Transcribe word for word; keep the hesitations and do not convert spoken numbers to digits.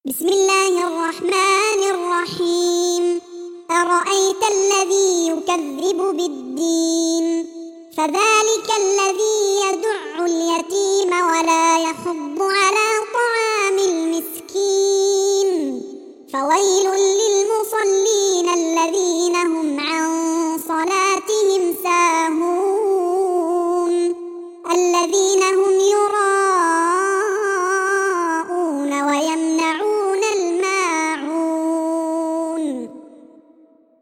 بسم الله الرحمن الرحيم. أرأيت الذي يكذب بالدين فذلك الذي يدع اليتيم ولا يحض على طعام المسكين فويل للمصلين الذين